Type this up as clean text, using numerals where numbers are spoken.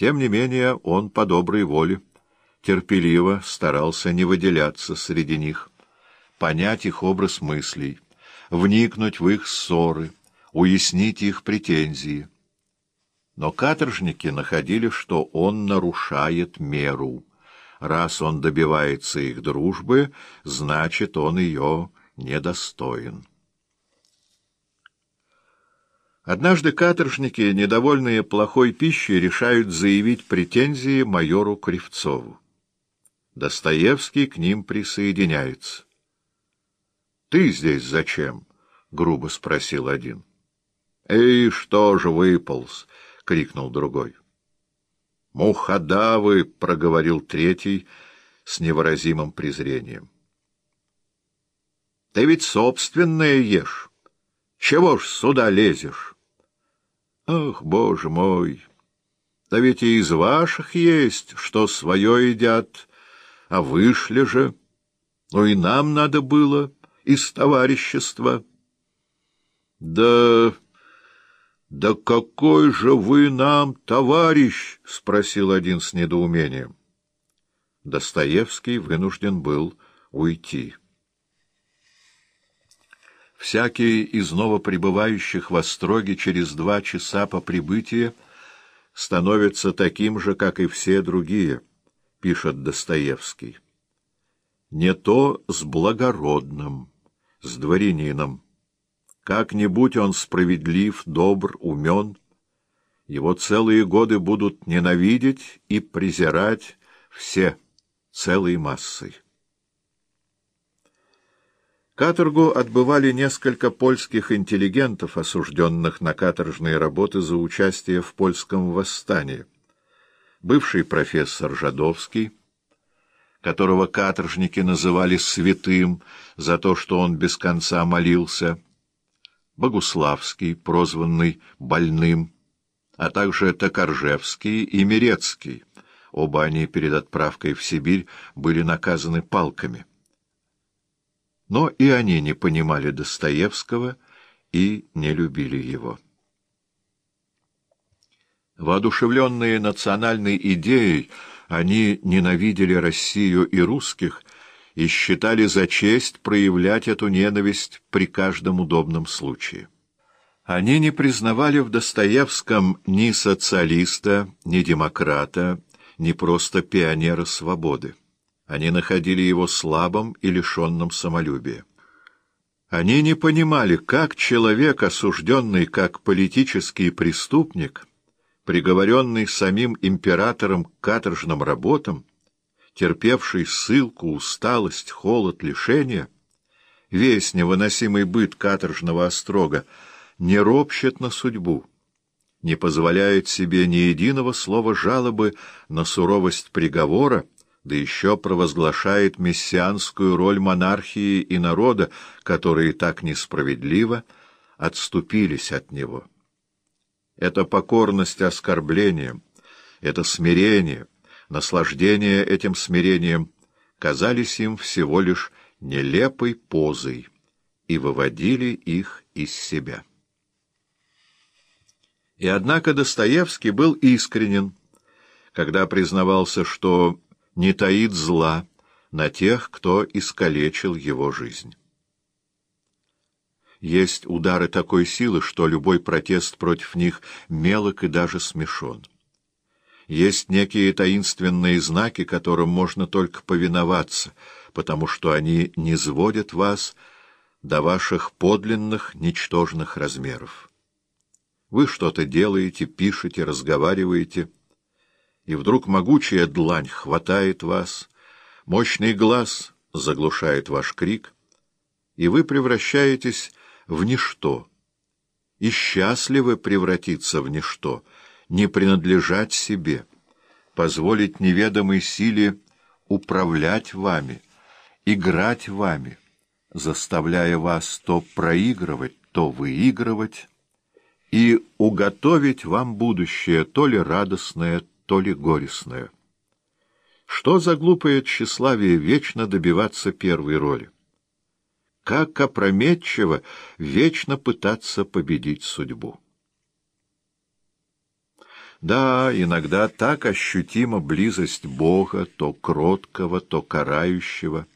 Тем не менее он по доброй воле терпеливо старался не выделяться среди них, понять их образ мыслей, вникнуть в их ссоры, уяснить их претензии. Но каторжники находили, что он нарушает меру. Раз он добивается их дружбы, значит, он ее недостоин. Однажды каторжники, недовольные плохой пищей, решают заявить претензии майору Кривцову. Достоевский к ним присоединяется. — Ты здесь зачем? — грубо спросил один. — Эй, что же выполз? — крикнул другой. — Мухадавы! — проговорил третий с невыразимым презрением. — Ты ведь собственное ешь. Чего ж сюда лезешь? — Ах, Боже мой! Да ведь и из ваших есть, что свое едят, а вышли же. Ну и нам надо было из товарищества. — Да какой же вы нам товарищ? — спросил один с недоумением. Достоевский вынужден был уйти. Всякий из новоприбывающих в Остроге через 2 часа по прибытии становится таким же, как и все другие, пишет Достоевский. Не то с благородным, с дворянином. Как-нибудь он справедлив, добр, умен. Его целые годы будут ненавидеть и презирать все, целой массой. Каторгу отбывали несколько польских интеллигентов, осужденных на каторжные работы за участие в польском восстании. Бывший профессор Жадовский, которого каторжники называли святым за то, что он без конца молился, Богуславский, прозванный Больным, а также Токаржевский и Мирецкий. Оба они перед отправкой в Сибирь были наказаны палками. Но и они не понимали Достоевского и не любили его. Воодушевленные национальной идеей, они ненавидели Россию и русских и считали за честь проявлять эту ненависть при каждом удобном случае. Они не признавали в Достоевском ни социалиста, ни демократа, ни просто пионера свободы. Они находили его слабым и лишенным самолюбия. Они не понимали, как человек, осужденный как политический преступник, приговоренный самим императором к каторжным работам, терпевший ссылку, усталость, холод, лишения, весь невыносимый быт каторжного острога, не ропщет на судьбу, не позволяет себе ни единого слова жалобы на суровость приговора, да еще провозглашает мессианскую роль монархии и народа, которые так несправедливо отступились от него. Эта покорность оскорблением, это смирение, наслаждение этим смирением казались им всего лишь нелепой позой и выводили их из себя. И однако Достоевский был искренен, когда признавался, что не таит зла на тех, кто искалечил его жизнь. Есть удары такой силы, что любой протест против них мелок и даже смешон. Есть некие таинственные знаки, которым можно только повиноваться, потому что они низводят вас до ваших подлинных, ничтожных размеров. Вы что-то делаете, пишете, разговариваете, и вдруг могучая длань хватает вас, мощный глаз заглушает ваш крик, и вы превращаетесь в ничто, и счастливы превратиться в ничто, не принадлежать себе, позволить неведомой силе управлять вами, играть вами, заставляя вас то проигрывать, то выигрывать, и уготовить вам будущее то ли радостное, то ли горестное. Что за глупое тщеславие вечно добиваться первой роли? Как опрометчиво вечно пытаться победить судьбу! Да, иногда так ощутима близость Бога, то кроткого, то карающего,